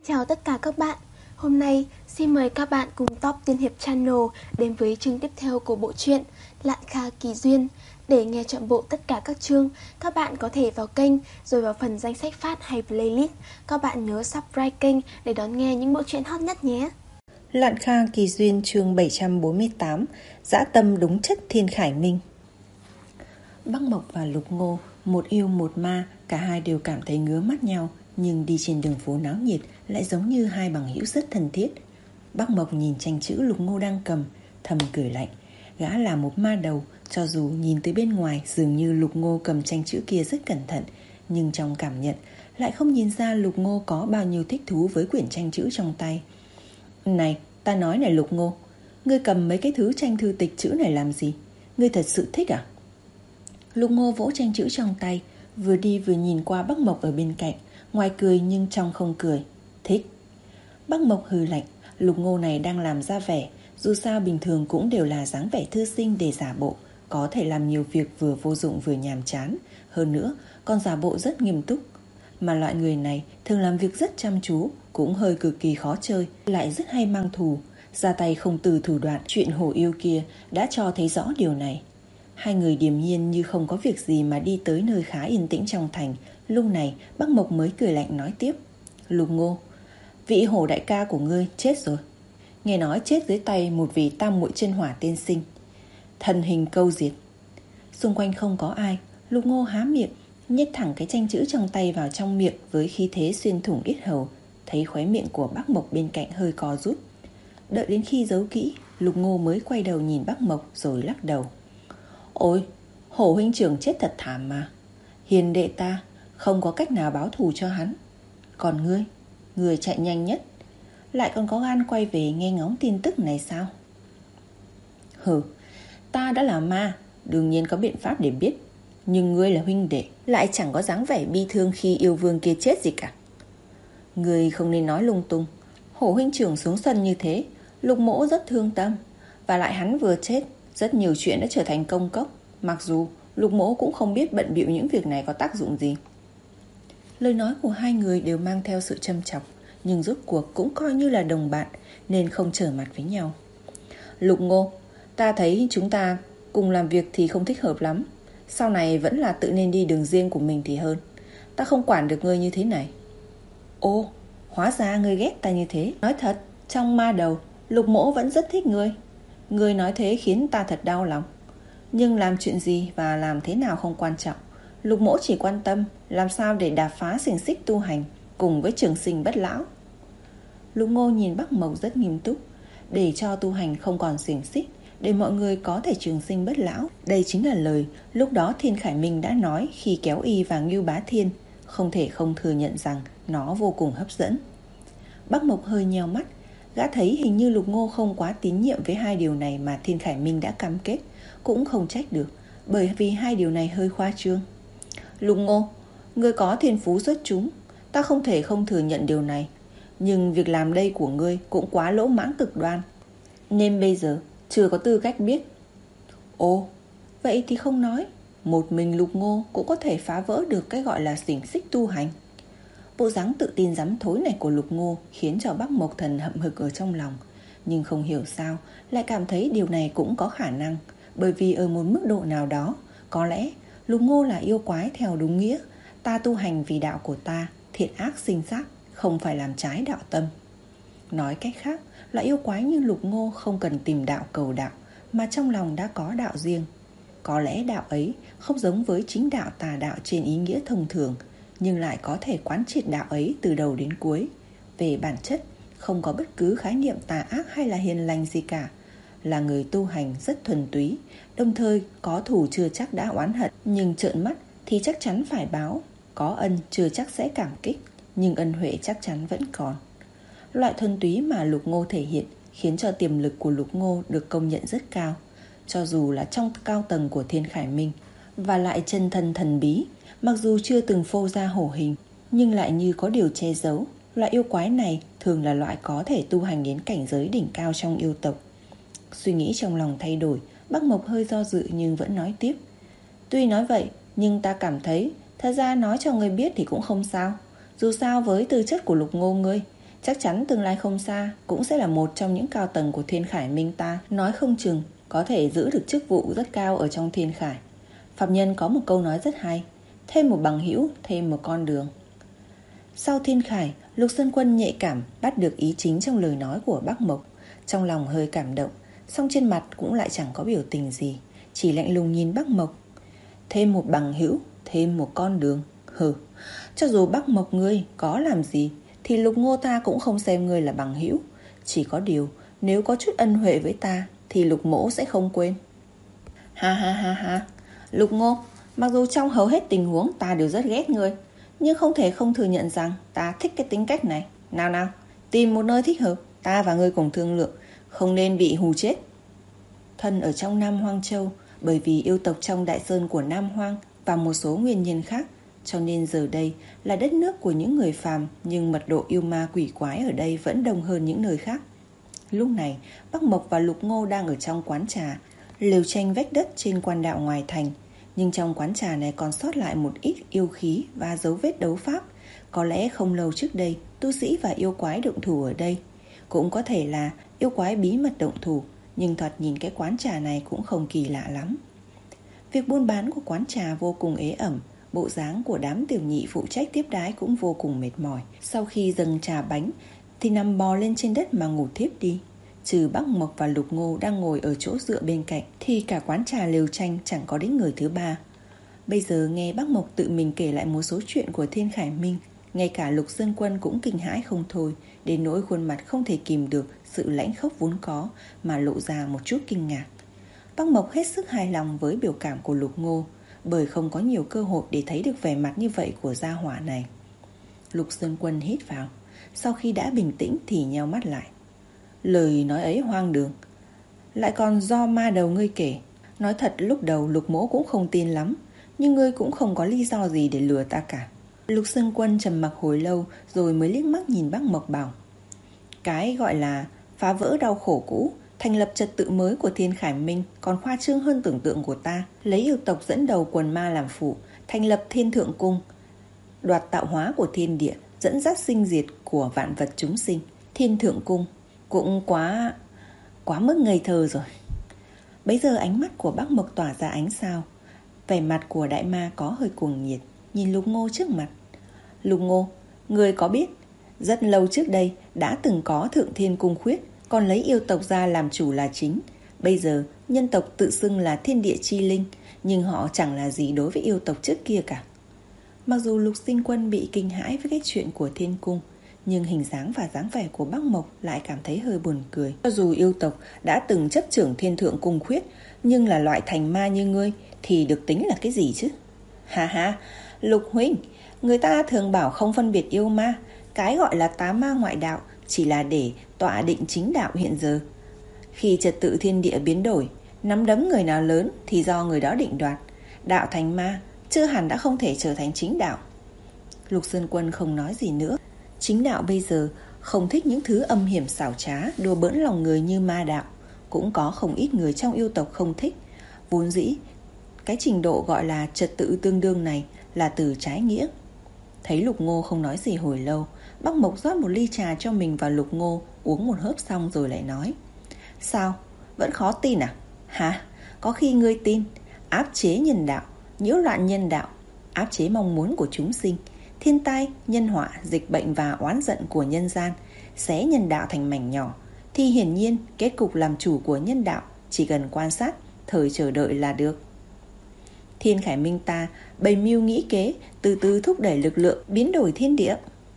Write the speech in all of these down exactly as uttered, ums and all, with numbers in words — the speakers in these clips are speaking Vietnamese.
Chào tất cả các bạn. Hôm nay xin mời các bạn cùng Top Tiên Hiệp Channel đến với chương tiếp theo của bộ truyện Lạn Kha Kỳ Duyên. Để nghe trọn bộ tất cả các chương, các bạn có thể vào kênh rồi vào phần danh sách phát hay playlist. Các bạn nhớ subscribe kênh để đón nghe những bộ truyện hot nhất nhé. Lạn Kha Kỳ Duyên chương bảy trăm bốn mươi tám. Dã tâm đúng chất Thiên Khải Minh. Bắc Mộc và Lục Ngô, một yêu một ma, cả hai đều cảm thấy ngứa mắt nhau, nhưng đi trên đường phố náo nhiệt lại giống như hai bằng hữu rất thân thiết. Bắc Mộc nhìn tranh chữ Lục Ngô đang cầm, thầm cười lạnh. Gã là một ma đầu, cho dù nhìn từ bên ngoài dường như Lục Ngô cầm tranh chữ kia rất cẩn thận, nhưng trong cảm nhận lại không nhìn ra Lục Ngô có bao nhiêu thích thú với quyển tranh chữ trong tay. Này, ta nói này Lục Ngô, ngươi cầm mấy cái thứ tranh thư tịch chữ này làm gì? Ngươi thật sự thích à? Lục Ngô vỗ tranh chữ trong tay, vừa đi vừa nhìn qua Bắc Mộc ở bên cạnh, ngoài cười nhưng trong không cười. Thích. Bắc Mộc hừ lạnh, Lục Ngô này đang làm ra vẻ, dù sao bình thường cũng đều là dáng vẻ thư sinh để giả bộ, có thể làm nhiều việc vừa vô dụng vừa nhàm chán, hơn nữa còn giả bộ rất nghiêm túc. Mà loại người này thường làm việc rất chăm chú, cũng hơi cực kỳ khó chơi, lại rất hay mang thù, ra tay không từ thủ đoạn. Chuyện hổ yêu kia đã cho thấy rõ điều này. Hai người điềm nhiên như không có việc gì mà đi tới nơi khá yên tĩnh trong thành. Lúc này Bắc Mộc mới cười lạnh nói tiếp. Lục Ngô, vị hổ đại ca của ngươi chết rồi. Nghe nói chết dưới tay một vị tam muội chân hỏa tiên sinh, thần hình câu diệt. Xung quanh không có ai. Lục Ngô há miệng, nhét thẳng cái tranh chữ trong tay vào trong miệng với khí thế xuyên thủng yết hầu. Thấy khóe miệng của Bắc Mộc bên cạnh hơi co rút. Đợi đến khi giấu kỹ, Lục Ngô mới quay đầu nhìn Bắc Mộc rồi lắc đầu. Ôi, hổ huynh trưởng chết thật thảm mà. Hiền đệ ta không có cách nào báo thù cho hắn. Còn ngươi, người chạy nhanh nhất, lại còn có gan quay về nghe ngóng tin tức này sao? Hừ, ta đã là ma, đương nhiên có biện pháp để biết. Nhưng ngươi là huynh đệ, lại chẳng có dáng vẻ bi thương khi yêu vương kia chết gì cả. Ngươi không nên nói lung tung. Hổ huynh trưởng xuống sân như thế, Lục Mỗ rất thương tâm. Và lại hắn vừa chết, rất nhiều chuyện đã trở thành công cốc. Mặc dù Lục Mỗ cũng không biết bận bịu những việc này có tác dụng gì. Lời nói của hai người đều mang theo sự châm chọc, nhưng rốt cuộc cũng coi như là đồng bạn, nên không trở mặt với nhau. Lục Ngô, ta thấy chúng ta cùng làm việc thì không thích hợp lắm. Sau này vẫn là tự nên đi đường riêng của mình thì hơn. Ta không quản được ngươi như thế này. Ô, hóa ra ngươi ghét ta như thế. Nói thật, trong ma đầu, Lục Mỗ vẫn rất thích ngươi. Ngươi nói thế khiến ta thật đau lòng. Nhưng làm chuyện gì và làm thế nào không quan trọng. Lục Mỗ chỉ quan tâm làm sao để đạp phá xiềng xích tu hành cùng với trường sinh bất lão. Lục Ngô nhìn Bắc Mộc rất nghiêm túc. Để cho tu hành không còn xiềng xích, để mọi người có thể trường sinh bất lão. Đây chính là lời lúc đó Thiên Khải Minh đã nói khi kéo y và Ngưu Bá Thiên. Không thể không thừa nhận rằng nó vô cùng hấp dẫn. Bắc Mộc hơi nheo mắt. Gã thấy hình như Lục Ngô không quá tín nhiệm với hai điều này mà Thiên Khải Minh đã cam kết. Cũng không trách được, bởi vì hai điều này hơi khoa trương. Lục Ngô, ngươi có thiên phú xuất chúng, ta không thể không thừa nhận điều này. Nhưng việc làm đây của ngươi cũng quá lỗ mãng cực đoan, nên bây giờ chưa có tư cách biết. Ồ, vậy thì không nói. Một mình Lục Ngô cũng có thể phá vỡ được cái gọi là xiềng xích tu hành. Bộ dáng tự tin dám thối này của Lục Ngô khiến cho Bắc Mộc Thần hậm hực ở trong lòng. Nhưng không hiểu sao lại cảm thấy điều này cũng có khả năng. Bởi vì ở một mức độ nào đó, có lẽ Lục Ngô là yêu quái theo đúng nghĩa. Ta tu hành vì đạo của ta, thiện ác sinh sát, không phải làm trái đạo tâm. Nói cách khác, loại yêu quái như Lục Ngô không cần tìm đạo cầu đạo, mà trong lòng đã có đạo riêng. Có lẽ đạo ấy không giống với chính đạo tà đạo trên ý nghĩa thông thường, nhưng lại có thể quán triệt đạo ấy từ đầu đến cuối. Về bản chất, không có bất cứ khái niệm tà ác hay là hiền lành gì cả. Là người tu hành rất thuần túy, đồng thời có thù chưa chắc đã oán hận, nhưng trợn mắt thì chắc chắn phải báo. Có ân chưa chắc sẽ cảm kích, nhưng ân huệ chắc chắn vẫn còn. Loại thuần túy mà Lục Ngô thể hiện khiến cho tiềm lực của Lục Ngô được công nhận rất cao. Cho dù là trong cao tầng của Thiên Khải Minh, và lại chân thân thần bí, mặc dù chưa từng phô ra hổ hình, nhưng lại như có điều che giấu. Loại yêu quái này thường là loại có thể tu hành đến cảnh giới đỉnh cao trong yêu tộc. Suy nghĩ trong lòng thay đổi, Bắc Mộc hơi do dự nhưng vẫn nói tiếp. Tuy nói vậy, nhưng ta cảm thấy thật ra nói cho người biết thì cũng không sao. Dù sao với tư chất của Lục Ngô ngươi, Chắc chắn tương lai không xa cũng sẽ là một trong những cao tầng của Thiên Khải Minh ta. Nói không chừng có thể giữ được chức vụ rất cao ở trong Thiên Khải. Phạm Nhân có một câu nói rất hay: thêm một bằng hữu, thêm một con đường. Sau Thiên Khải, Lục Sơn Quân nhạy cảm bắt được ý chính trong lời nói của Bắc Mộc. Trong lòng hơi cảm động, song trên mặt cũng lại chẳng có biểu tình gì, chỉ lạnh lùng nhìn Bắc Mộc. Thêm một bằng hữu, thêm một con đường. Hừ, cho dù Bắc Mộc ngươi có làm gì thì Lục Ngô ta cũng không xem ngươi là bằng hữu. Chỉ có điều, nếu có chút ân huệ với ta thì Lục mỗ sẽ không quên. Ha ha ha ha, Lục Ngô, mặc dù trong hầu hết tình huống ta đều rất ghét ngươi, nhưng không thể không thừa nhận rằng ta thích cái tính cách này. Nào nào, tìm một nơi thích hợp, ta và ngươi cùng thương lượng, không nên bị hù chết. Thân ở trong Nam Hoang Châu, bởi vì yêu tộc trong đại sơn của Nam Hoang và một số nguyên nhân khác, cho nên giờ đây là đất nước của những người phàm, nhưng mật độ yêu ma quỷ quái ở đây vẫn đông hơn những nơi khác. Lúc này, Bắc Mộc và Lục Ngô đang ở trong quán trà, lều tranh vách đất trên quan đạo ngoài thành. Nhưng trong quán trà này còn sót lại một ít yêu khí và dấu vết đấu pháp. Có lẽ không lâu trước đây, tu sĩ và yêu quái động thủ ở đây. Cũng có thể là yêu quái bí mật động thủ, nhưng thoạt nhìn cái quán trà này cũng không kỳ lạ lắm. Việc buôn bán của quán trà vô cùng ế ẩm. Bộ dáng của đám tiểu nhị phụ trách tiếp đái cũng vô cùng mệt mỏi. Sau khi dâng trà bánh thì nằm bò lên trên đất mà ngủ thiếp đi. Trừ Bắc Mộc và Lục Ngô đang ngồi ở chỗ dựa bên cạnh thì cả quán trà lều tranh chẳng có đến người thứ ba. Bây giờ nghe Bắc Mộc tự mình kể lại một số chuyện của Thiên Khải Minh, ngay cả Lục Sơn Quân cũng kinh hãi không thôi, đến nỗi khuôn mặt không thể kìm được sự lãnh khốc vốn có mà lộ ra một chút kinh ngạc. Bắc Mộc hết sức hài lòng với biểu cảm của Lục Ngô, bởi không có nhiều cơ hội để thấy được vẻ mặt như vậy của gia hỏa này. Lục Sơn Quân hít vào, sau khi đã bình tĩnh thì nheo mắt lại. Lời nói ấy hoang đường, lại còn do ma đầu ngươi kể. Nói thật lúc đầu Lục mỗ cũng không tin lắm, nhưng ngươi cũng không có lý do gì để lừa ta cả. Lục Sơn Quân trầm mặc hồi lâu rồi mới liếc mắt nhìn Bắc Mộc bảo: cái gọi là phá vỡ đau khổ cũ, thành lập trật tự mới của Thiên Khải Minh còn khoa trương hơn tưởng tượng của ta. Lấy yêu tộc dẫn đầu quần ma làm phụ, thành lập Thiên Thượng Cung, đoạt tạo hóa của thiên địa, dẫn dắt sinh diệt của vạn vật chúng sinh. Thiên Thượng Cung cũng quá quá mức ngây thơ rồi. Bấy giờ ánh mắt của Bắc Mộc tỏa ra ánh sao. Vẻ mặt của đại ma có hơi cuồng nhiệt, nhìn Lục Ngô trước mặt. Lục Ngô, người có biết rất lâu trước đây đã từng có Thượng Thiên Cung khuyết, còn lấy yêu tộc ra làm chủ là chính. Bây giờ nhân tộc tự xưng là thiên địa chi linh, nhưng họ chẳng là gì đối với yêu tộc trước kia cả. Mặc dù Lục Sinh Quân bị kinh hãi với cái chuyện của Thiên Cung, nhưng hình dáng và dáng vẻ của Bắc Mộc lại cảm thấy hơi buồn cười. Cho dù yêu tộc đã từng chấp trưởng Thiên Thượng Cung khuyết, nhưng là loại thành ma như ngươi thì được tính là cái gì chứ? Ha ha, Lục huynh, người ta thường bảo không phân biệt yêu ma. Cái gọi là tá ma ngoại đạo chỉ là để tọa định chính đạo hiện giờ. Khi trật tự thiên địa biến đổi, nắm đấm người nào lớn thì do người đó định đoạt. Đạo thành ma chưa hẳn đã không thể trở thành chính đạo. Lục Sơn Quân không nói gì nữa. Chính đạo bây giờ không thích những thứ âm hiểm xảo trá, đùa bỡn lòng người như ma đạo. Cũng có không ít người trong yêu tộc không thích. Vốn dĩ cái trình độ gọi là trật tự tương đương này là từ trái nghĩa. Thấy Lục Ngô không nói gì hồi lâu, Bắc Mộc rót một ly trà cho mình và Lục Ngô, uống một hớp xong rồi lại nói: sao, vẫn khó tin à? Hả? Có khi ngươi tin áp chế nhân đạo, nhiễu loạn nhân đạo, áp chế mong muốn của chúng sinh, thiên tai, nhân họa, dịch bệnh và oán giận của nhân gian, xé nhân đạo thành mảnh nhỏ, thì hiển nhiên kết cục làm chủ của nhân đạo chỉ cần quan sát, thời chờ đợi là được. Thiên Khải Minh ta bày mưu nghĩ kế, từ từ thúc đẩy lực lượng biến đổi thiên địa.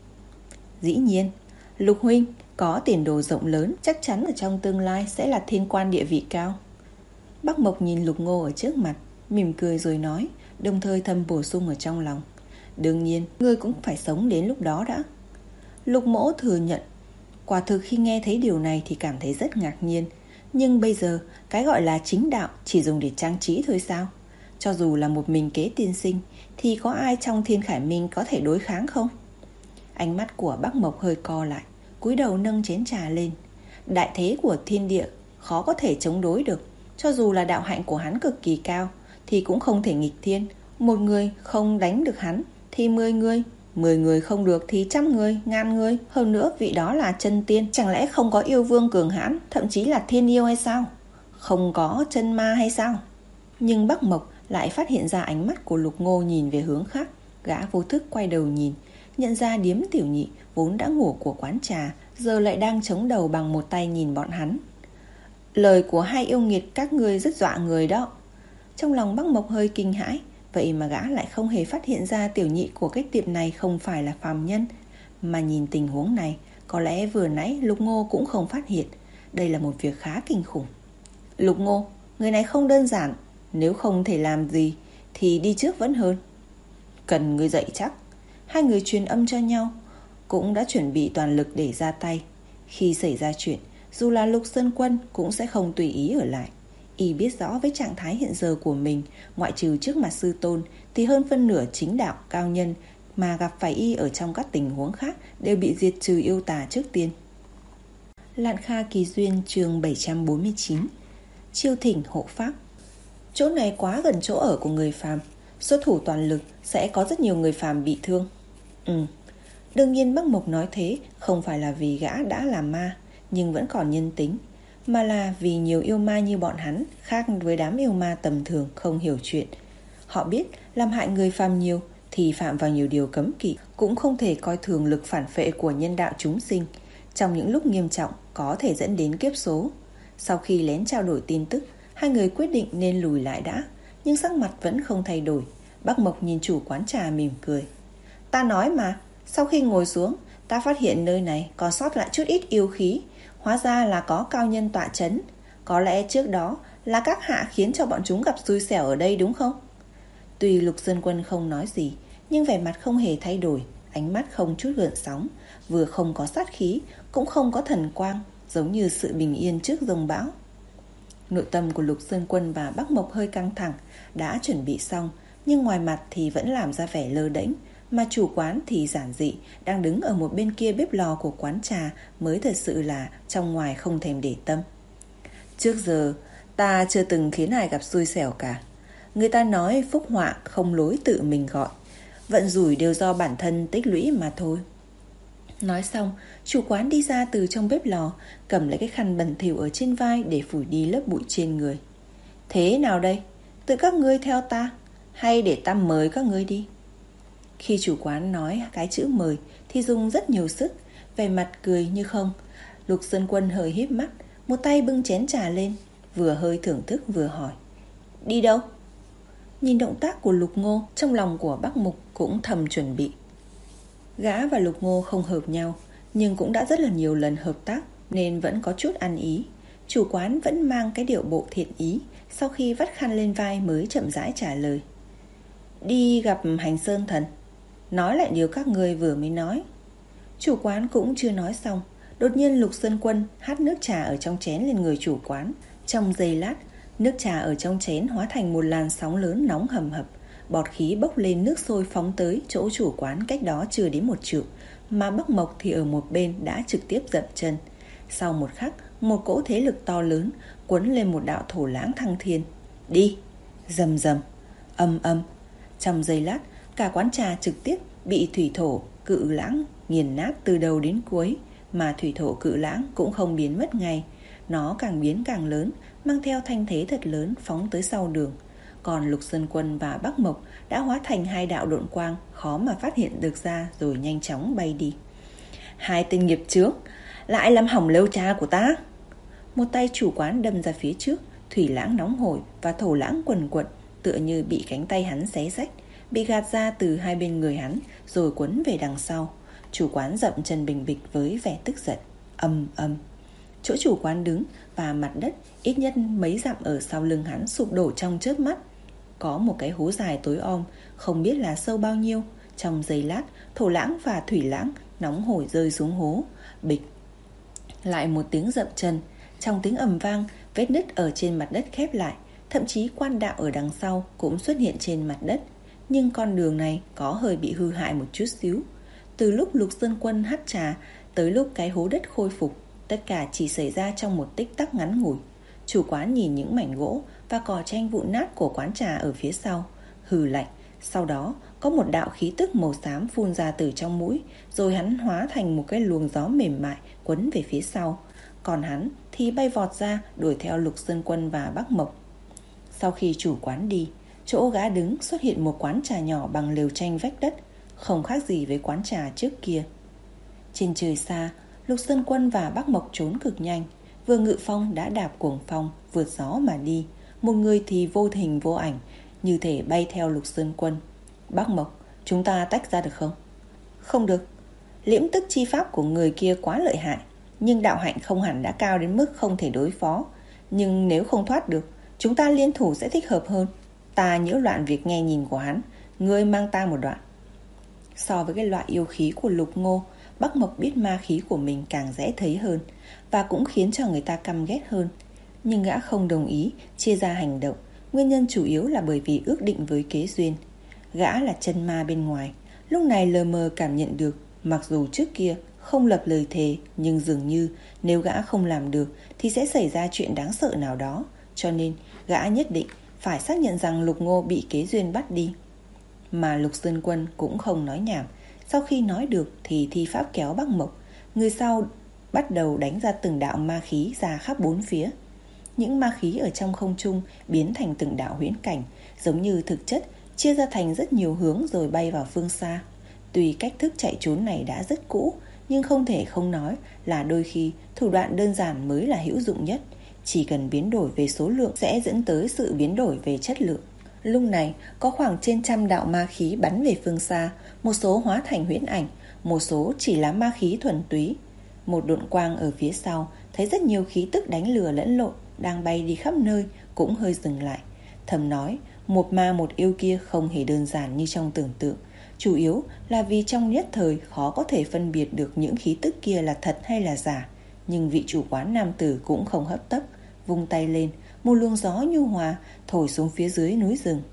Dĩ nhiên, Lục huynh có tiền đồ rộng lớn, chắc chắn ở trong tương lai sẽ là thiên quan địa vị cao. Bắc Mộc nhìn Lục Ngô ở trước mặt, mỉm cười rồi nói, đồng thời thầm bổ sung ở trong lòng: đương nhiên, ngươi cũng phải sống đến lúc đó đã. Lục mỗ thừa nhận, quả thực khi nghe thấy điều này thì cảm thấy rất ngạc nhiên. Nhưng bây giờ, cái gọi là chính đạo chỉ dùng để trang trí thôi sao? Cho dù là một mình kế tiên sinh, thì có ai trong Thiên Khải Minh có thể đối kháng không? Ánh mắt của Bắc Mộc hơi co lại, cúi đầu nâng chén trà lên. Đại thế của thiên địa khó có thể chống đối được. Cho dù là đạo hạnh của hắn cực kỳ cao, thì cũng không thể nghịch thiên. Một người không đánh được hắn, thì mười người, Mười người không được thì trăm người, ngàn người. Hơn nữa vị đó là chân tiên, chẳng lẽ không có yêu vương cường hãn, thậm chí là thiên yêu hay sao? Không có chân ma hay sao? Nhưng Bắc Mộc lại phát hiện ra ánh mắt của Lục Ngô nhìn về hướng khác. Gã vô thức quay đầu nhìn, nhận ra Điếm Tiểu Nhị vốn đã ngủ của quán trà, giờ lại đang chống đầu bằng một tay nhìn bọn hắn. Lời của hai yêu nghiệt các ngươi rất dọa người đó. Trong lòng Bắc Mộc hơi kinh hãi, vậy mà gã lại không hề phát hiện ra Tiểu Nhị của cái tiệm này không phải là phàm nhân. Mà nhìn tình huống này, có lẽ vừa nãy Lục Ngô cũng không phát hiện. Đây là một việc khá kinh khủng. Lục Ngô, người này không đơn giản. Nếu không thể làm gì thì đi trước vẫn hơn. Cần người dạy chắc. Hai người truyền âm cho nhau, cũng đã chuẩn bị toàn lực để ra tay. Khi xảy ra chuyện, dù là Lục Sơn Quân cũng sẽ không tùy ý ở lại. Y biết rõ với trạng thái hiện giờ của mình, ngoại trừ trước mặt sư tôn thì hơn phân nửa chính đạo cao nhân mà gặp phải Y ở trong các tình huống khác đều bị diệt trừ yêu tà trước tiên. Lạn Kha Kỳ Duyên chương bảy trăm bốn mươi chín. Chiêu thỉnh hộ pháp. Chỗ này quá gần chỗ ở của người phàm, xuất thủ toàn lực sẽ có rất nhiều người phàm bị thương. Ừ, đương nhiên Bắc Mộc nói thế không phải là vì gã đã là ma nhưng vẫn còn nhân tính, mà là vì nhiều yêu ma như bọn hắn khác với đám yêu ma tầm thường không hiểu chuyện. Họ biết làm hại người phàm nhiều thì phạm vào nhiều điều cấm kỵ, cũng không thể coi thường lực phản phệ của nhân đạo chúng sinh. Trong những lúc nghiêm trọng có thể dẫn đến kiếp số. Sau khi lén trao đổi tin tức, hai người quyết định nên lùi lại đã, nhưng sắc mặt vẫn không thay đổi. Bắc Mộc nhìn chủ quán trà mỉm cười. Ta nói mà, sau khi ngồi xuống, ta phát hiện nơi này còn sót lại chút ít yêu khí. Hóa ra là có cao nhân tọa chấn. Có lẽ trước đó là các hạ khiến cho bọn chúng gặp xui xẻo ở đây đúng không? Tuy Lục Sơn Quân không nói gì, nhưng vẻ mặt không hề thay đổi, ánh mắt không chút gợn sóng, vừa không có sát khí, cũng không có thần quang, giống như sự bình yên trước dông bão. Nội tâm của Lục Sơn Quân và Bắc Mộc hơi căng thẳng, đã chuẩn bị xong, nhưng ngoài mặt thì vẫn làm ra vẻ lơ đễnh, mà chủ quán thì giản dị, đang đứng ở một bên kia bếp lò của quán trà mới thật sự là trong ngoài không thèm để tâm. Trước giờ, ta chưa từng khiến ai gặp xui xẻo cả. Người ta nói phúc họa không lối tự mình gọi, vận rủi đều do bản thân tích lũy mà thôi. Nói xong, chủ quán đi ra từ trong bếp lò, cầm lấy cái khăn bẩn thỉu ở trên vai để phủi đi lớp bụi trên người. Thế nào đây? Tự các ngươi theo ta, hay để ta mời các ngươi đi? Khi chủ quán nói cái chữ mời thì dùng rất nhiều sức, vẻ mặt cười như không. Lục Sơn Quân hơi híp mắt, một tay bưng chén trà lên, vừa hơi thưởng thức vừa hỏi. Đi đâu? Nhìn động tác của Lục Ngô, trong lòng của Bắc Mục cũng thầm chuẩn bị. Gã và Lục Ngô không hợp nhau, nhưng cũng đã rất là nhiều lần hợp tác nên vẫn có chút ăn ý. Chủ quán vẫn mang cái điệu bộ thiện ý, sau khi vắt khăn lên vai mới chậm rãi trả lời. Đi gặp Hành Sơn Thần, nói lại điều các ngươi vừa mới nói. Chủ quán cũng chưa nói xong, đột nhiên Lục Sơn Quân hắt nước trà ở trong chén lên người chủ quán. Trong giây lát, nước trà ở trong chén hóa thành một làn sóng lớn nóng hầm hập, bọt khí bốc lên nước sôi phóng tới chỗ chủ quán cách đó chưa đến một trượng, mà Bắc Mộc thì ở một bên đã trực tiếp dậm chân. Sau một khắc, một cỗ thế lực to lớn cuốn lên một đạo thổ lãng thăng thiên. Đi! Rầm rầm, âm âm. Trong giây lát, cả quán trà trực tiếp bị thủy thổ cự lãng nghiền nát từ đầu đến cuối, mà thủy thổ cự lãng cũng không biến mất ngay. Nó càng biến càng lớn, mang theo thanh thế thật lớn phóng tới sau đường. Còn Lục Sơn Quân và Bắc Mộc đã hóa thành hai đạo độn quang khó mà phát hiện được ra rồi nhanh chóng bay đi. Hai tên nghiệp chướng, lại làm hỏng lêu trà của ta. Một tay chủ quán đâm ra phía trước, thủy lãng nóng hổi và thổ lãng quần quật, tựa như bị cánh tay hắn xé rách, bị gạt ra từ hai bên người hắn rồi quấn về đằng sau. Chủ quán dậm chân bình bịch với vẻ tức giận. Âm âm. Chỗ chủ quán đứng và mặt đất ít nhất mấy dặm ở sau lưng hắn sụp đổ trong chớp mắt. Có một cái hố dài tối om, không biết là sâu bao nhiêu. Trong giây lát, thổ lãng và thủy lãng nóng hổi rơi xuống hố. Bịch. Lại một tiếng dậm chân. Trong tiếng ầm vang, vết nứt ở trên mặt đất khép lại. Thậm chí quan đạo ở đằng sau cũng xuất hiện trên mặt đất. Nhưng con đường này có hơi bị hư hại một chút xíu. Từ lúc Lục Sơn Quân hắt trà tới lúc cái hố đất khôi phục, tất cả chỉ xảy ra trong một tích tắc ngắn ngủi. Chủ quán nhìn những mảnh gỗ và cỏ tranh vụn nát của quán trà ở phía sau, hừ lạnh. Sau đó có một đạo khí tức màu xám phun ra từ trong mũi, rồi hắn hóa thành một cái luồng gió mềm mại quấn về phía sau. Còn hắn thì bay vọt ra đuổi theo Lục Sơn Quân và Bắc Mộc. Sau khi chủ quán đi, chỗ gã đứng xuất hiện một quán trà nhỏ bằng lều tranh vách đất, không khác gì với quán trà trước kia. Trên trời xa, Lục Sơn Quân và Bắc Mộc trốn cực nhanh. Vừa ngự phong đã đạp cuồng phong, vượt gió mà đi. Một người thì vô hình vô ảnh, như thể bay theo Lục Sơn Quân. Bắc Mộc, chúng ta tách ra được không? Không được. Liễm tức chi pháp của người kia quá lợi hại, nhưng đạo hạnh không hẳn đã cao đến mức không thể đối phó. Nhưng nếu không thoát được, chúng ta liên thủ sẽ thích hợp hơn. Ta nhiễu loạn việc nghe nhìn của hắn, ngươi mang ta một đoạn. So với cái loại yêu khí của Lục Ngô, Bắc Mộc biết ma khí của mình càng dễ thấy hơn, và cũng khiến cho người ta căm ghét hơn. Nhưng gã không đồng ý chia ra hành động. Nguyên nhân chủ yếu là bởi vì ước định với Kế Duyên. Gã là chân ma bên ngoài, lúc này lờ mờ cảm nhận được, mặc dù trước kia không lập lời thề, nhưng dường như nếu gã không làm được thì sẽ xảy ra chuyện đáng sợ nào đó. Cho nên gã nhất định phải xác nhận rằng Lục Ngô bị Kế Duyên bắt đi. Mà Lục Sơn Quân cũng không nói nhảm. Sau khi nói được thì thi pháp kéo Bắc Mộc. Người sau bắt đầu đánh ra từng đạo ma khí ra khắp bốn phía. Những ma khí ở trong không trung biến thành từng đạo huyễn cảnh, giống như thực chất chia ra thành rất nhiều hướng rồi bay vào phương xa. Tuy cách thức chạy trốn này đã rất cũ, nhưng không thể không nói là đôi khi thủ đoạn đơn giản mới là hữu dụng nhất. Chỉ cần biến đổi về số lượng sẽ dẫn tới sự biến đổi về chất lượng. Lúc này có khoảng trên trăm đạo ma khí bắn về phương xa, một số hóa thành huyễn ảnh, một số chỉ là ma khí thuần túy. Một độn quang ở phía sau thấy rất nhiều khí tức đánh lừa lẫn lộn đang bay đi khắp nơi, cũng hơi dừng lại, thầm nói một ma một yêu kia không hề đơn giản như trong tưởng tượng. Chủ yếu là vì trong nhất thời khó có thể phân biệt được những khí tức kia là thật hay là giả. Nhưng vị chủ quán nam tử cũng không hấp tấp, vung tay lên, một luồng gió nhu hòa thổi xuống phía dưới núi rừng.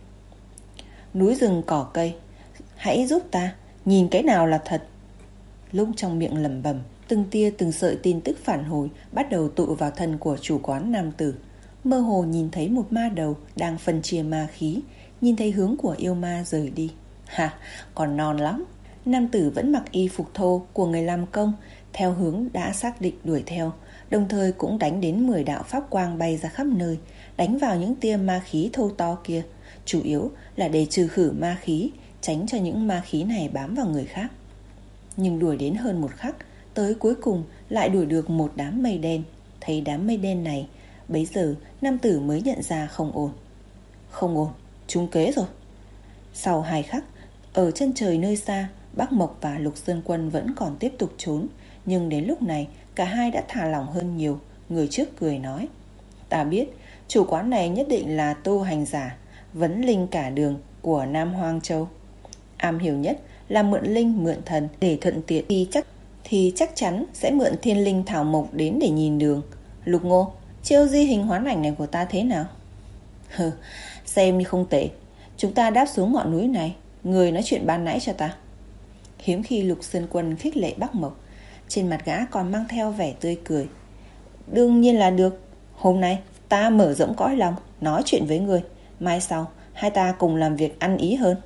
Núi rừng cỏ cây, hãy giúp ta, nhìn cái nào là thật. Lúc trong miệng lẩm bẩm, từng tia từng sợi tin tức phản hồi bắt đầu tụ vào thân của chủ quán nam tử. Mơ hồ nhìn thấy một ma đầu đang phân chia ma khí, nhìn thấy hướng của yêu ma rời đi. Hả, còn non lắm. Nam tử vẫn mặc y phục thô của người làm công, theo hướng đã xác định đuổi theo, đồng thời cũng đánh đến mười đạo pháp quang bay ra khắp nơi, đánh vào những tia ma khí thô to kia, chủ yếu là để trừ khử ma khí, tránh cho những ma khí này bám vào người khác. Nhưng đuổi đến hơn một khắc, tới cuối cùng lại đuổi được một đám mây đen. Thấy đám mây đen này, bấy giờ nam tử mới nhận ra không ổn. Không ổn, trúng kế rồi. Sau hai khắc, ở chân trời nơi xa, Bắc Mộc và Lục Sơn Quân vẫn còn tiếp tục trốn. Nhưng đến lúc này cả hai đã thả lỏng hơn nhiều. Người trước cười nói, ta biết chủ quán này nhất định là tu hành giả vấn linh cả đường của Nam Hoang Châu, am hiểu nhất là mượn linh mượn thần. Để thuận tiện thì chắc thì chắc chắn sẽ mượn thiên linh thảo mộc đến để nhìn đường. Lục Ngô, chiêu di hình hoán ảnh này của ta thế nào? Hừ, xem như không tệ. Chúng ta đáp xuống ngọn núi này, người nói chuyện ban nãy cho ta. Hiếm khi Lục Sơn Quân khích lệ Bắc Mộc, trên mặt gã còn mang theo vẻ tươi cười. Đương nhiên là được. Hôm nay ta mở rộng cõi lòng, nói chuyện với người. Mai sau hai ta cùng làm việc ăn ý hơn.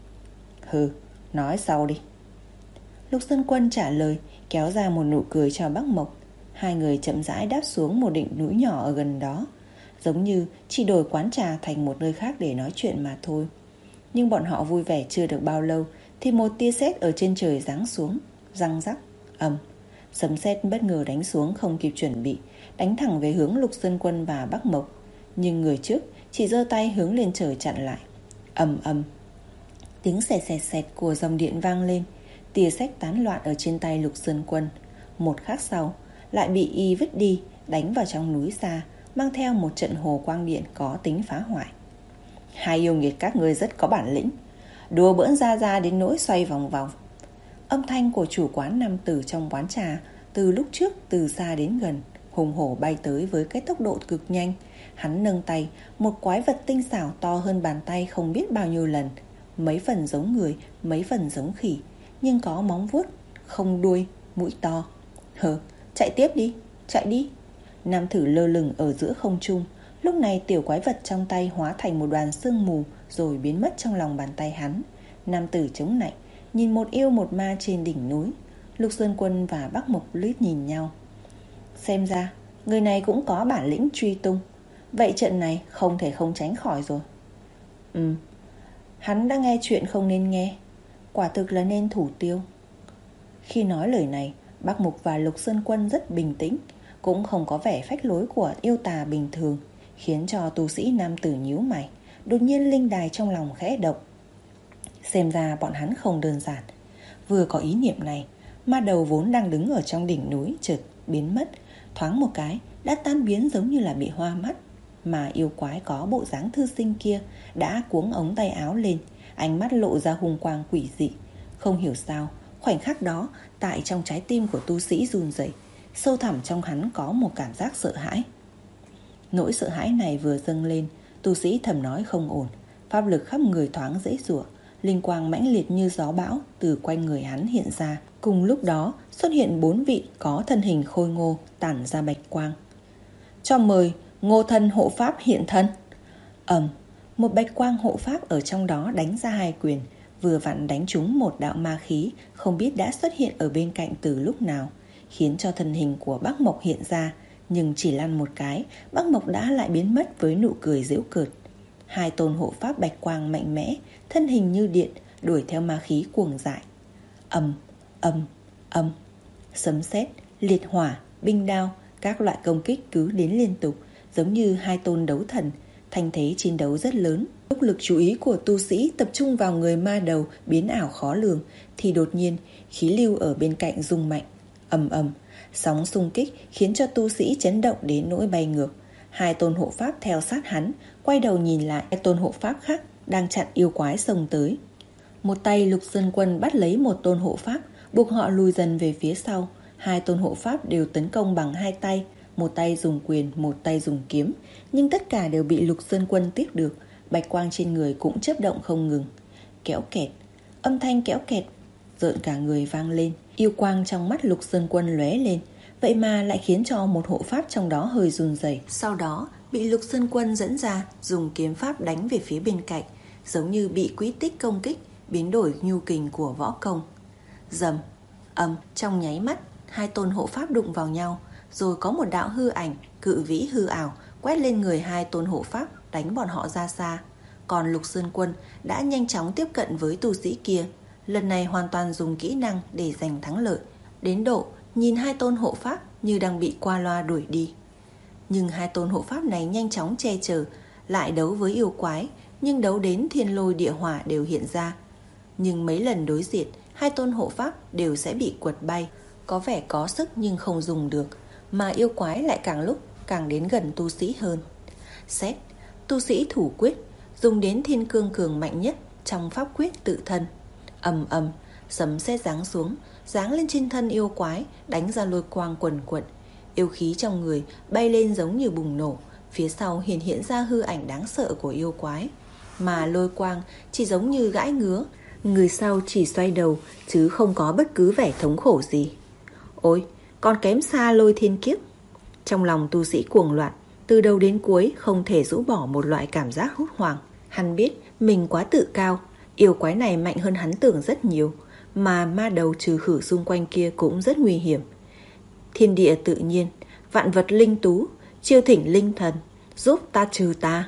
Hừ, nói sau đi. Lục Sơn Quân trả lời, kéo ra một nụ cười cho Bắc Mộc. Hai người chậm rãi đáp xuống một đỉnh núi nhỏ ở gần đó, giống như chỉ đổi quán trà thành một nơi khác để nói chuyện mà thôi. Nhưng bọn họ vui vẻ chưa được bao lâu thì một tia sét ở trên trời giáng xuống, răng rắc, ầm. Sấm sét bất ngờ đánh xuống không kịp chuẩn bị, đánh thẳng về hướng Lục Sơn Quân và Bắc Mộc. Nhưng người trước chỉ giơ tay hướng lên trời chặn lại. Ầm ầm. Tiếng xẹt xẹt xẹt của dòng điện vang lên, tia sét tán loạn ở trên tay Lục Sơn Quân. Một khắc sau lại bị y vứt đi, đánh vào trong núi xa, mang theo một trận hồ quang điện có tính phá hoại. Hai yêu nghiệt các ngươi rất có bản lĩnh, đùa bỡn ra ra đến nỗi xoay vòng vòng. Âm thanh của chủ quán nam tử trong quán trà từ lúc trước từ xa đến gần, hùng hổ bay tới với cái tốc độ cực nhanh. Hắn nâng tay, một quái vật tinh xảo to hơn bàn tay không biết bao nhiêu lần, mấy phần giống người, mấy phần giống khỉ, nhưng có móng vuốt, không đuôi, mũi to. Hờ, chạy tiếp đi, chạy đi. Nam tử lơ lửng ở giữa không trung. Lúc này tiểu quái vật trong tay hóa thành một đoàn sương mù rồi biến mất trong lòng bàn tay hắn. Nam tử chống nạnh, nhìn một yêu một ma trên đỉnh núi. Lục Sơn Quân và Bắc Mộc liếc nhìn nhau. Xem ra người này cũng có bản lĩnh truy tung. Vậy trận này không thể không tránh khỏi rồi. Ừ, hắn đã nghe chuyện không nên nghe. Quả thực là nên thủ tiêu. Khi nói lời này, Bắc Mộc và Lục Sơn Quân rất bình tĩnh, cũng không có vẻ phách lối của yêu tà bình thường, khiến cho tu sĩ nam tử nhíu mày. Đột nhiên linh đài trong lòng khẽ động. Xem ra bọn hắn không đơn giản. Vừa có ý niệm này, ma đầu vốn đang đứng ở trong đỉnh núi chợt biến mất, thoáng một cái đã tan biến giống như là bị hoa mắt. Mà yêu quái có bộ dáng thư sinh kia đã cuống ống tay áo lên, ánh mắt lộ ra hung quang quỷ dị. Không hiểu sao, khoảnh khắc đó, tại trong trái tim của tu sĩ run rẩy, sâu thẳm trong hắn có một cảm giác sợ hãi. Nỗi sợ hãi này vừa dâng lên, tu sĩ thầm nói không ổn. Pháp lực khắp người thoáng dễ dụa, linh quang mãnh liệt như gió bão từ quanh người hắn hiện ra. Cùng lúc đó xuất hiện bốn vị có thân hình khôi ngô tản ra bạch quang. Cho mời Ngô thân hộ pháp hiện thân. Ầm, một bạch quang hộ pháp ở trong đó đánh ra hai quyền, vừa vặn đánh trúng một đạo ma khí không biết đã xuất hiện ở bên cạnh từ lúc nào, khiến cho thân hình của Bắc Mộc hiện ra. Nhưng chỉ lăn một cái, Bắc Mộc đã lại biến mất với nụ cười giễu cợt. Hai tôn hộ pháp bạch quang mạnh mẽ, thân hình như điện, đuổi theo ma khí cuồng dại. Ầm, ầm, ầm, sấm sét, liệt hỏa, binh đao, các loại công kích cứ đến liên tục, giống như hai tôn đấu thần. Thanh thế chiến đấu rất lớn. Lúc lực chú ý của tu sĩ tập trung vào người ma đầu biến ảo khó lường, thì đột nhiên khí lưu ở bên cạnh rung mạnh. Ầm ầm, sóng xung kích khiến cho tu sĩ chấn động đến nỗi bay ngược. Hai tôn hộ pháp theo sát hắn, quay đầu nhìn lại, hai tôn hộ pháp khác đang chặn yêu quái xông tới. Một tay Lục Sơn Quân bắt lấy một tôn hộ pháp, buộc họ lùi dần về phía sau. Hai tôn hộ pháp đều tấn công bằng hai tay, một tay dùng quyền, một tay dùng kiếm, nhưng tất cả đều bị Lục Sơn Quân tiếp được. Bạch quang trên người cũng chớp động không ngừng. Kéo kẹt, âm thanh kéo kẹt rợn cả người vang lên. Yêu quang trong mắt Lục Sơn Quân lóe lên, vậy mà lại khiến cho một hộ pháp trong đó hơi run rẩy. Sau đó bị Lục Sơn Quân dẫn ra, dùng kiếm pháp đánh về phía bên cạnh, giống như bị quỹ tích công kích, biến đổi nhu kình của võ công. Rầm, ầm, trong nháy mắt, hai tôn hộ pháp đụng vào nhau, rồi có một đạo hư ảnh cự vĩ hư ảo quét lên người hai tôn hộ pháp, đánh bọn họ ra xa. Còn Lục Sơn Quân đã nhanh chóng tiếp cận với tu sĩ kia, lần này hoàn toàn dùng kỹ năng để giành thắng lợi, đến độ nhìn hai tôn hộ pháp như đang bị qua loa đuổi đi. Nhưng hai tôn hộ pháp này nhanh chóng che chở, lại đấu với yêu quái, nhưng đấu đến thiên lôi địa hỏa đều hiện ra. Nhưng mấy lần đối diện, hai tôn hộ pháp đều sẽ bị quật bay, có vẻ có sức nhưng không dùng được, mà yêu quái lại càng lúc càng đến gần tu sĩ hơn. Xét, tu sĩ thủ quyết, dùng đến thiên cương cường mạnh nhất trong pháp quyết tự thân. Ầm ầm, sấm sét giáng xuống, giáng lên trên thân yêu quái, đánh ra lôi quang quần quật. Yêu khí trong người bay lên giống như bùng nổ, phía sau hiện hiện ra hư ảnh đáng sợ của yêu quái. Mà lôi quang chỉ giống như gãi ngứa, người sau chỉ xoay đầu chứ không có bất cứ vẻ thống khổ gì. Ôi, còn kém xa Lôi Thiên Kiếp. Trong lòng tu sĩ cuồng loạn, từ đầu đến cuối không thể rũ bỏ một loại cảm giác hốt hoảng. Hắn biết mình quá tự cao, yêu quái này mạnh hơn hắn tưởng rất nhiều, mà ma đầu trừ khử xung quanh kia cũng rất nguy hiểm. Thiên địa tự nhiên, vạn vật linh tú, chiêu thỉnh linh thần, giúp ta trừ ta.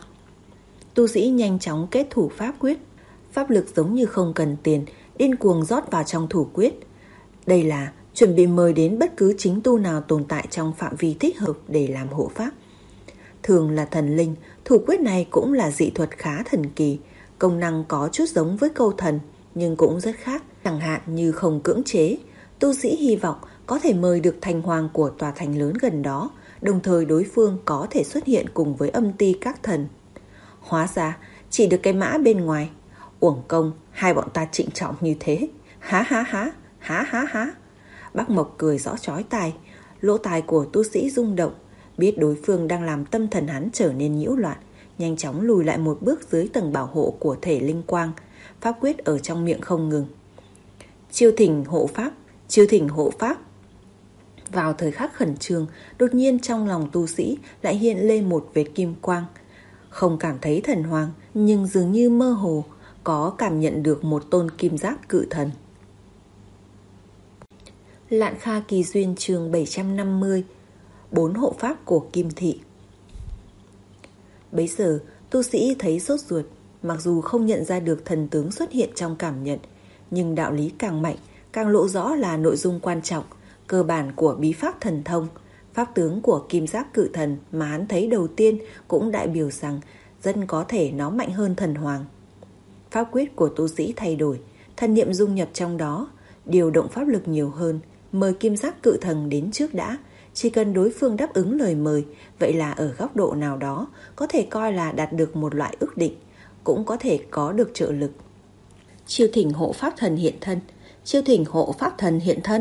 Tu sĩ nhanh chóng kết thủ pháp quyết, pháp lực giống như không cần tiền, điên cuồng rót vào trong thủ quyết. Đây là chuẩn bị mời đến bất cứ chính tu nào tồn tại trong phạm vi thích hợp để làm hộ pháp. Thường là thần linh, thủ quyết này cũng là dị thuật khá thần kỳ, công năng có chút giống với câu thần nhưng cũng rất khác. Chẳng hạn như không cưỡng chế, tu sĩ hy vọng có thể mời được thành hoàng của tòa thành lớn gần đó, đồng thời đối phương có thể xuất hiện cùng với âm ti các thần. Hóa ra chỉ được cái mã bên ngoài. Uổng công hai bọn ta trịnh trọng như thế. Há há há, há há há. Bắc Mộc cười rõ chói tai, lỗ tai của tu sĩ rung động, biết đối phương đang làm tâm thần hắn trở nên nhiễu loạn, nhanh chóng lùi lại một bước dưới tầng bảo hộ của thể linh quang, pháp quyết ở trong miệng không ngừng. Chiêu thỉnh hộ pháp, chiêu thỉnh hộ pháp. Vào thời khắc khẩn trương, đột nhiên trong lòng tu sĩ lại hiện lên một vệt kim quang. Không cảm thấy thần hoàng, nhưng dường như mơ hồ, có cảm nhận được một tôn kim giáp cự thần. Lạn Kha Kỳ Duyên chương bảy trăm năm mươi. Bốn hộ pháp của Kim Thị. Bấy giờ tu sĩ thấy sốt ruột, mặc dù không nhận ra được thần tướng xuất hiện trong cảm nhận, nhưng đạo lý càng mạnh, càng lộ rõ là nội dung quan trọng, cơ bản của bí pháp thần thông. Pháp tướng của kim giáp cự thần mà hắn thấy đầu tiên cũng đại biểu rằng rất có thể nó mạnh hơn thần hoàng. Pháp quyết của tu sĩ thay đổi, thần niệm dung nhập trong đó, điều động pháp lực nhiều hơn, mời kim giáp cự thần đến trước đã. Chỉ cần đối phương đáp ứng lời mời, vậy là ở góc độ nào đó có thể coi là đạt được một loại ước định, cũng có thể có được trợ lực. Chiêu thỉnh hộ pháp thần hiện thân, chiêu thỉnh hộ pháp thần hiện thân.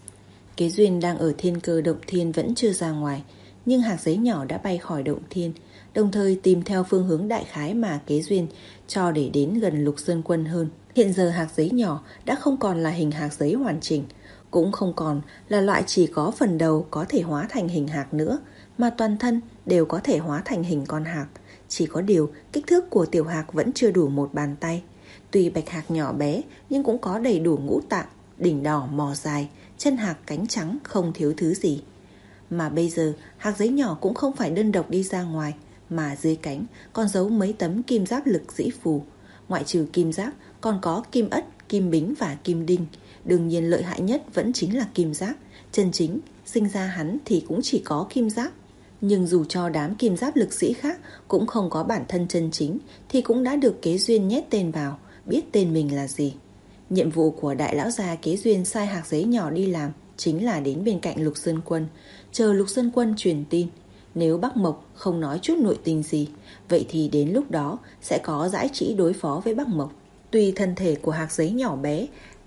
Kế Duyên đang ở thiên cơ động thiên vẫn chưa ra ngoài, nhưng hạt giấy nhỏ đã bay khỏi động thiên, đồng thời tìm theo phương hướng đại khái mà Kế Duyên cho để đến gần Lục Sơn Quân hơn. Hiện giờ hạt giấy nhỏ đã không còn là hình hạt giấy hoàn chỉnh, cũng không còn là loại chỉ có phần đầu có thể hóa thành hình hạt nữa, mà toàn thân đều có thể hóa thành hình con hạt. Chỉ có điều kích thước của tiểu hạt vẫn chưa đủ một bàn tay. Tuy bạch hạt nhỏ bé nhưng cũng có đầy đủ ngũ tạng, đỉnh đỏ mò dài, chân hạt cánh trắng, không thiếu thứ gì. Mà bây giờ hạt giấy nhỏ cũng không phải đơn độc đi ra ngoài, mà dưới cánh còn giấu mấy tấm kim giáp lực dĩ phù. Ngoại trừ kim giáp còn có kim ất, kim bính và kim đinh. Đương nhiên lợi hại nhất vẫn chính là kim giáp. Chân chính sinh ra hắn thì cũng chỉ có kim giáp. Nhưng dù cho đám kim giáp lực sĩ khác cũng không có bản thân chân chính, thì cũng đã được Kế Duyên nhét tên vào, biết tên mình là gì. Nhiệm vụ của đại lão gia Kế Duyên sai hạt giấy nhỏ đi làm chính là đến bên cạnh Lục Sơn Quân, chờ Lục Sơn Quân truyền tin. Nếu Bắc Mộc không nói chút nội tình gì, vậy thì đến lúc đó sẽ có giải chỉ đối phó với Bắc Mộc. Tuy thân thể của hạt giấy nhỏ bé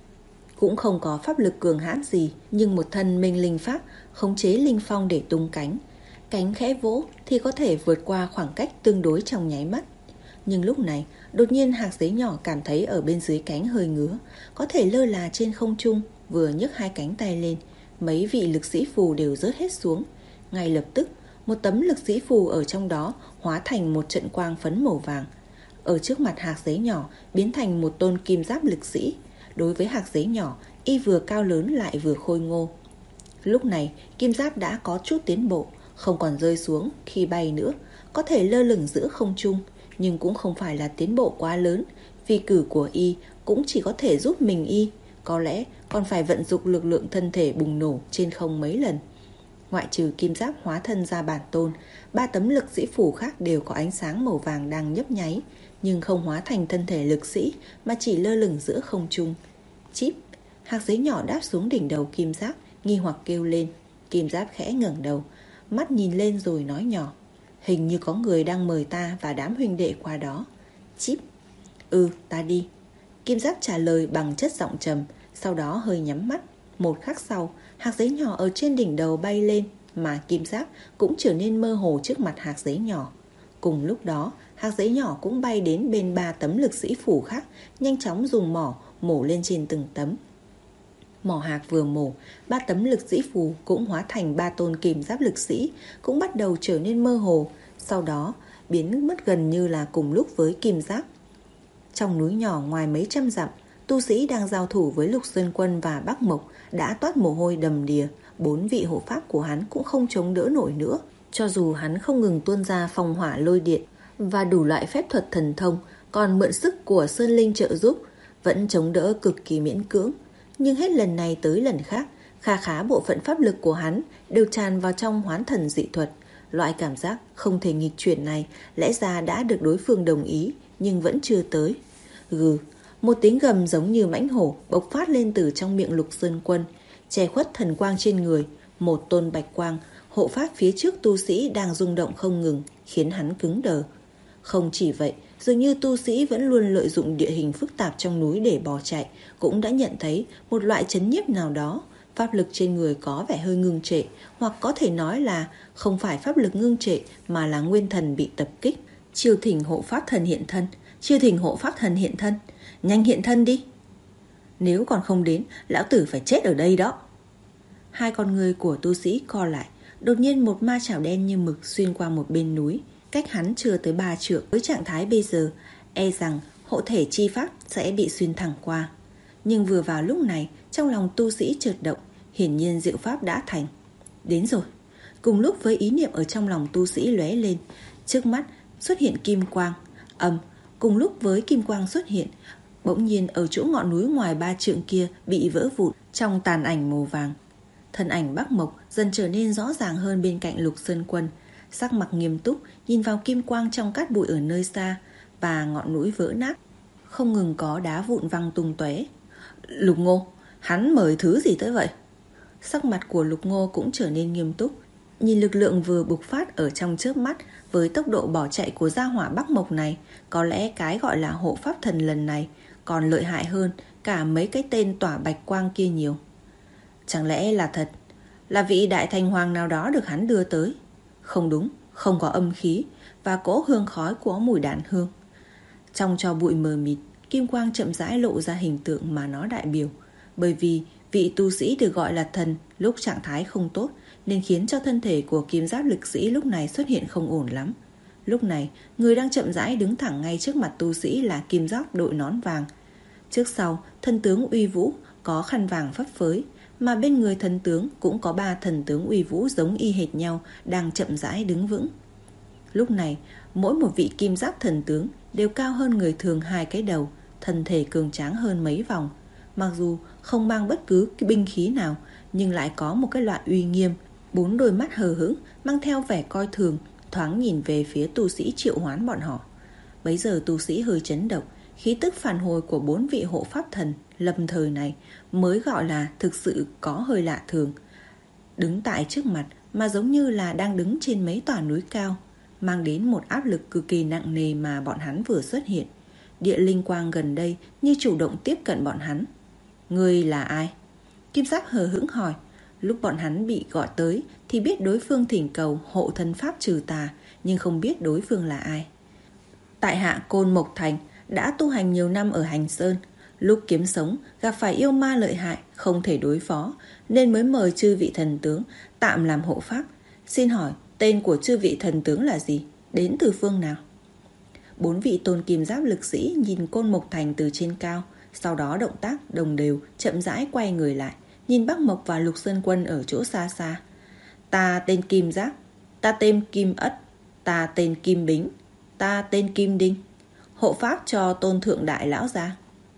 cũng không có pháp lực cường hãn gì, nhưng một thân minh linh pháp khống chế linh phong để tung cánh. Cánh khẽ vỗ thì có thể vượt qua khoảng cách tương đối trong nháy mắt. Nhưng lúc này đột nhiên hạt giấy nhỏ cảm thấy ở bên dưới cánh hơi ngứa, có thể lơ là trên không trung. Vừa nhấc hai cánh tay lên, mấy vị lực sĩ phù đều rớt hết xuống. Ngay lập tức một tấm lực sĩ phù ở trong đó hóa thành một trận quang phấn màu vàng, ở trước mặt hạt giấy nhỏ biến thành một tôn kim giáp lực sĩ. Đối với hạt giấy nhỏ, y vừa cao lớn lại vừa khôi ngô. Lúc này kim giáp đã có chút tiến bộ, không còn rơi xuống khi bay nữa, có thể lơ lửng giữa không trung. Nhưng cũng không phải là tiến bộ quá lớn, vì cử của y cũng chỉ có thể giúp mình y, có lẽ còn phải vận dụng lực lượng thân thể bùng nổ trên không mấy lần. Ngoại trừ kim giáp hóa thân ra bản tôn, ba tấm lực sĩ phủ khác đều có ánh sáng màu vàng đang nhấp nháy, nhưng không hóa thành thân thể lực sĩ mà chỉ lơ lửng giữa không trung. Chíp, hạt giấy nhỏ đáp xuống đỉnh đầu kim giáp, nghi hoặc kêu lên. Kim giáp khẽ ngẩng đầu, mắt nhìn lên rồi nói nhỏ: hình như có người đang mời ta và đám huynh đệ qua đó. Chíp, ừ, ta đi. Kim giáp trả lời bằng chất giọng trầm, sau đó hơi nhắm mắt. Một khắc sau, hạt giấy nhỏ ở trên đỉnh đầu bay lên, mà kim giáp cũng trở nên mơ hồ trước mặt hạt giấy nhỏ. Cùng lúc đó, hạt giấy nhỏ cũng bay đến bên ba tấm lực sĩ phủ khác, nhanh chóng dùng mỏ mổ lên trên từng tấm. Mỏ hạt vừa mổ, ba tấm lực sĩ phù cũng hóa thành ba tôn kim giáp lực sĩ, cũng bắt đầu trở nên mơ hồ, sau đó biến mất gần như là cùng lúc với kim giáp. Trong núi nhỏ ngoài mấy trăm dặm, tu sĩ đang giao thủ với Lục Sơn Quân và Bắc Mộc đã toát mồ hôi đầm đìa. Bốn vị hộ pháp của hắn cũng không chống đỡ nổi nữa. Cho dù hắn không ngừng tuôn ra phong hỏa lôi điện và đủ loại phép thuật thần thông, còn mượn sức của Sơn Linh trợ giúp, vẫn chống đỡ cực kỳ miễn cưỡng. Nhưng hết lần này tới lần khác, kha khá bộ phận pháp lực của hắn đều tràn vào trong hoán thần dị thuật. Loại cảm giác không thể nghịch chuyển này lẽ ra đã được đối phương đồng ý, nhưng vẫn chưa tới. Gừ, một tiếng gầm giống như mãnh hổ bộc phát lên từ trong miệng Lục Sơn Quân, che khuất thần quang trên người. Một tôn bạch quang hộ pháp phía trước tu sĩ đang rung động không ngừng, khiến hắn cứng đờ. Không chỉ vậy, dường như tu sĩ vẫn luôn lợi dụng địa hình phức tạp trong núi để bỏ chạy, cũng đã nhận thấy một loại chấn nhiếp nào đó. Pháp lực trên người có vẻ hơi ngưng trệ, hoặc có thể nói là không phải pháp lực ngưng trệ mà là nguyên thần bị tập kích. Chiêu thỉnh hộ pháp thần hiện thân, chiêu thỉnh hộ pháp thần hiện thân, nhanh hiện thân đi. Nếu còn không đến, lão tử phải chết ở đây đó. Hai con người của tu sĩ co lại, đột nhiên một ma chảo đen như mực xuyên qua một bên núi, cách hắn chưa tới ba trượng. Với trạng thái bây giờ, e rằng hộ thể chi pháp sẽ bị xuyên thẳng qua. Nhưng vừa vào lúc này, trong lòng tu sĩ chợt động, hiển nhiên diệu pháp đã thành. Đến rồi. Cùng lúc với ý niệm ở trong lòng tu sĩ lóe lên, trước mắt xuất hiện kim quang. Âm, cùng lúc với kim quang xuất hiện, bỗng nhiên ở chỗ ngọn núi ngoài ba trượng kia bị vỡ vụn trong tàn ảnh màu vàng. Thân ảnh Bắc Mộc dần trở nên rõ ràng hơn bên cạnh Lục Sơn Quân, sắc mặt nghiêm túc nhìn vào kim quang trong cát bụi ở nơi xa và ngọn núi vỡ nát, không ngừng có đá vụn văng tung tóe. Lục Ngô, hắn mời thứ gì tới vậy? Sắc mặt của Lục Ngô cũng trở nên nghiêm túc, nhìn lực lượng vừa bộc phát ở trong chớp mắt với tốc độ bỏ chạy của gia hỏa Bắc Mộc này, có lẽ cái gọi là hộ pháp thần lần này còn lợi hại hơn cả mấy cái tên tỏa bạch quang kia nhiều. Chẳng lẽ là thật, là vị đại thành hoàng nào đó được hắn đưa tới? Không đúng, không có âm khí và cỗ hương khói của mùi đàn hương. Trong tro bụi mờ mịt, kim quang chậm rãi lộ ra hình tượng mà nó đại biểu. Bởi vì vị tu sĩ được gọi là thần lúc trạng thái không tốt, nên khiến cho thân thể của kim giáp lực sĩ lúc này xuất hiện không ổn lắm. Lúc này, người đang chậm rãi đứng thẳng ngay trước mặt tu sĩ là kim giáp đội nón vàng. Trước sau, thân tướng uy vũ, có khăn vàng phấp phới, mà bên người thần tướng cũng có ba thần tướng uy vũ giống y hệt nhau đang chậm rãi đứng vững. Lúc này, mỗi một vị kim giáp thần tướng đều cao hơn người thường hai cái đầu, thân thể cường tráng hơn mấy vòng. Mặc dù không mang bất cứ cái binh khí nào, nhưng lại có một cái loại uy nghiêm, bốn đôi mắt hờ hững mang theo vẻ coi thường, thoáng nhìn về phía tu sĩ triệu hoán bọn họ. Bấy giờ tu sĩ hơi chấn động, khí tức phản hồi của bốn vị hộ pháp thần lâm thời này mới gọi là thực sự có hơi lạ thường. Đứng tại trước mặt mà giống như là đang đứng trên mấy tòa núi cao, mang đến một áp lực cực kỳ nặng nề mà bọn hắn vừa xuất hiện. Địa linh quang gần đây như chủ động tiếp cận bọn hắn. Ngươi là ai? Kim giáp hờ hững hỏi. Lúc bọn hắn bị gọi tới thì biết đối phương thỉnh cầu hộ thân pháp trừ tà, nhưng không biết đối phương là ai. Tại hạ Côn Mộc Thành đã tu hành nhiều năm ở Hành Sơn, lúc kiếm sống gặp phải yêu ma lợi hại không thể đối phó, nên mới mời chư vị thần tướng tạm làm hộ pháp. Xin hỏi tên của chư vị thần tướng là gì, đến từ phương nào? Bốn vị tôn kim giáp lực sĩ nhìn Côn Mộc Thành từ trên cao, sau đó động tác đồng đều chậm rãi quay người lại, nhìn Bắc Mộc và Lục Sơn Quân ở chỗ xa xa. Ta tên Kim Giáp, ta tên Kim Ất, ta tên Kim Bính, ta tên Kim Đinh, hộ pháp cho tôn thượng đại lão gia.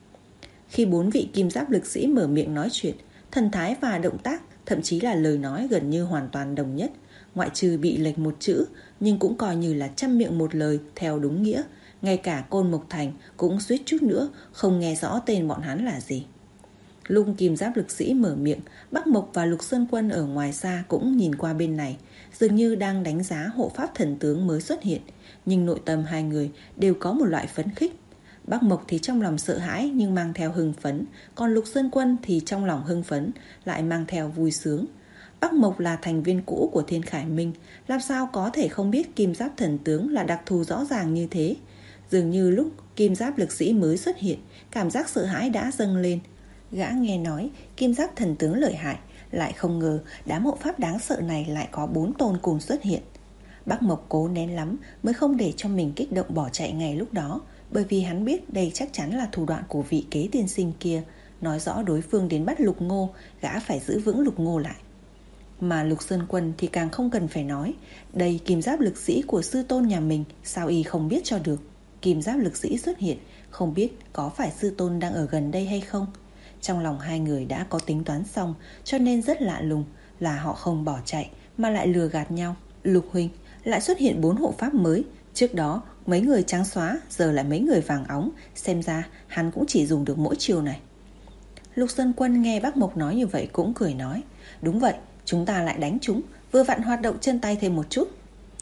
Khi bốn vị kim giáp lực sĩ mở miệng nói chuyện, thần thái và động tác, thậm chí là lời nói gần như hoàn toàn đồng nhất, ngoại trừ bị lệch một chữ, nhưng cũng coi như là trăm miệng một lời theo đúng nghĩa. Ngay cả Côn Mộc Thành cũng suýt chút nữa không nghe rõ tên bọn hắn là gì. Lung kim giáp lực sĩ mở miệng, Bắc Mộc và Lục Sơn Quân ở ngoài xa cũng nhìn qua bên này, dường như đang đánh giá hộ pháp thần tướng mới xuất hiện. Nhưng nội tâm hai người đều có một loại phấn khích. Bắc Mộc thì trong lòng sợ hãi nhưng mang theo hưng phấn, còn Lục Sơn Quân thì trong lòng hưng phấn lại mang theo vui sướng. Bắc Mộc là thành viên cũ của Thiên Khải Minh, làm sao có thể không biết kim giáp thần tướng là đặc thù rõ ràng như thế. Dường như lúc kim giáp lực sĩ mới xuất hiện, cảm giác sợ hãi đã dâng lên. Gã nghe nói kim giáp thần tướng lợi hại, lại không ngờ đám hộ pháp đáng sợ này lại có bốn tôn cùng xuất hiện. Bắc Mộc cố nén lắm mới không để cho mình kích động bỏ chạy ngay lúc đó, bởi vì hắn biết đây chắc chắn là thủ đoạn của vị kế tiên sinh kia, nói rõ đối phương đến bắt Lục Ngô, gã phải giữ vững Lục Ngô lại. Mà Lục Sơn Quân thì càng không cần phải nói, đây kim giáp lực sĩ của sư tôn nhà mình, sao y không biết cho được. Kim giáp lực sĩ xuất hiện, không biết có phải sư tôn đang ở gần đây hay không. Trong lòng hai người đã có tính toán xong, cho nên rất lạ lùng là họ không bỏ chạy mà lại lừa gạt nhau. Lục huynh, lại xuất hiện bốn hộ pháp mới, trước đó mấy người trắng xóa, giờ lại mấy người vàng óng, xem ra hắn cũng chỉ dùng được mỗi chiều này. Lục Sơn Quân nghe Bắc Mộc nói như vậy cũng cười nói, đúng vậy, chúng ta lại đánh chúng, vừa vặn hoạt động chân tay thêm một chút.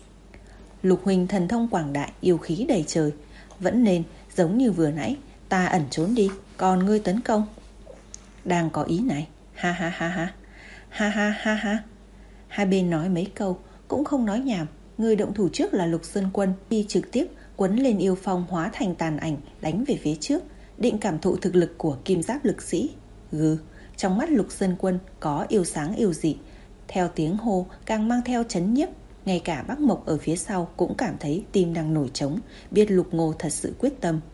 Lục huynh thần thông quảng đại, yêu khí đầy trời, vẫn nên giống như vừa nãy, ta ẩn trốn đi, còn ngươi tấn công. Đang có ý này, ha ha ha ha, ha ha ha ha. Hai bên nói mấy câu, cũng không nói nhảm. Người động thủ trước là Lục Sơn Quân, đi trực tiếp quấn lên yêu phong hóa thành tàn ảnh đánh về phía trước, định cảm thụ thực lực của kim giáp lực sĩ. Gừ, trong mắt Lục Sơn Quân có yêu sáng yêu dị, theo tiếng hô càng mang theo chấn nhiếp. Ngay cả Bắc Mộc ở phía sau cũng cảm thấy tim đang nổi trống, biết Lục Ngô thật sự quyết tâm.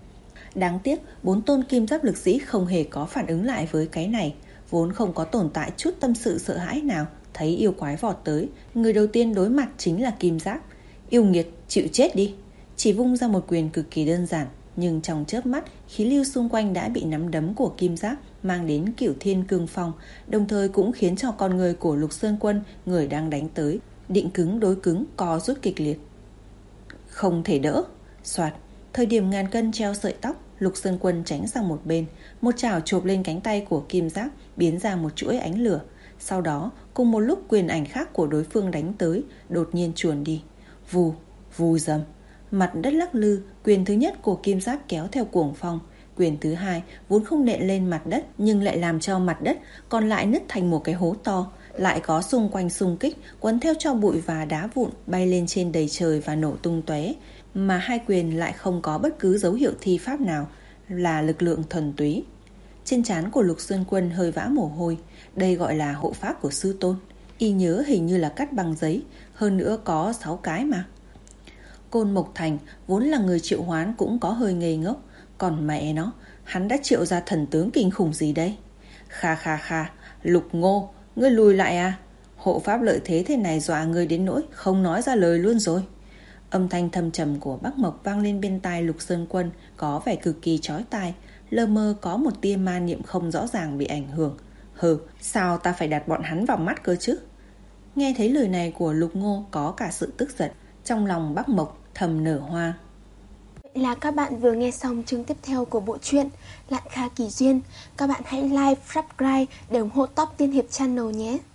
Đáng tiếc, bốn tôn kim giáp lực sĩ không hề có phản ứng lại với cái này. Vốn không có tồn tại chút tâm sự sợ hãi nào. Thấy yêu quái vọt tới, người đầu tiên đối mặt chính là kim giáp. Yêu nghiệt, chịu chết đi. Chỉ vung ra một quyền cực kỳ đơn giản, nhưng trong chớp mắt, khí lưu xung quanh đã bị nắm đấm của kim giáp mang đến cửu thiên cương phong, đồng thời cũng khiến cho con người của Lục Sơn Quân, người đang đánh tới, định cứng đối cứng, co rút kịch liệt. Không thể đỡ. Soạt, thời điểm ngàn cân treo sợi tóc, Lục Sơn Quân tránh sang một bên, một chảo chộp lên cánh tay của kim giáp, biến ra một chuỗi ánh lửa. Sau đó, cùng một lúc quyền ảnh khác của đối phương đánh tới, đột nhiên chuồn đi. Vù, vù dầm. Mặt đất lắc lư, quyền thứ nhất của kim giáp kéo theo cuồng phong. Quyền thứ hai vốn không nện lên mặt đất, nhưng lại làm cho mặt đất còn lại nứt thành một cái hố to. Lại có xung quanh xung kích, quấn theo cho bụi và đá vụn bay lên trên đầy trời và nổ tung tóe. Mà hai quyền lại không có bất cứ dấu hiệu thi pháp nào, là lực lượng thuần túy. Trên trán của Lục Sơn Quân hơi vã mồ hôi. Đây gọi là hộ pháp của sư tôn. Y nhớ hình như là cắt bằng giấy, hơn nữa có sáu cái mà. Côn Mộc Thành vốn là người triệu hoán cũng có hơi ngây ngốc. Còn mẹ nó, hắn đã triệu ra thần tướng kinh khủng gì đây? Kha kha kha, Lục Ngô, ngươi lùi lại à? Hộ pháp lợi thế thế này dọa ngươi đến nỗi không nói ra lời luôn rồi. Âm thanh thâm trầm của Bắc Mộc vang lên bên tai Lục Sơn Quân, có vẻ cực kỳ chói tai, lơ mơ có một tia ma niệm không rõ ràng bị ảnh hưởng. Hừ, sao ta phải đặt bọn hắn vào mắt cơ chứ? Nghe thấy lời này của Lục Ngô có cả sự tức giận, trong lòng Bắc Mộc thầm nở hoa. Vậy là các bạn vừa nghe xong chương tiếp theo của bộ truyện Lạn Kha Kỳ Duyên. Các bạn hãy like, subscribe để ủng hộ Top Tiên Hiệp Channel nhé.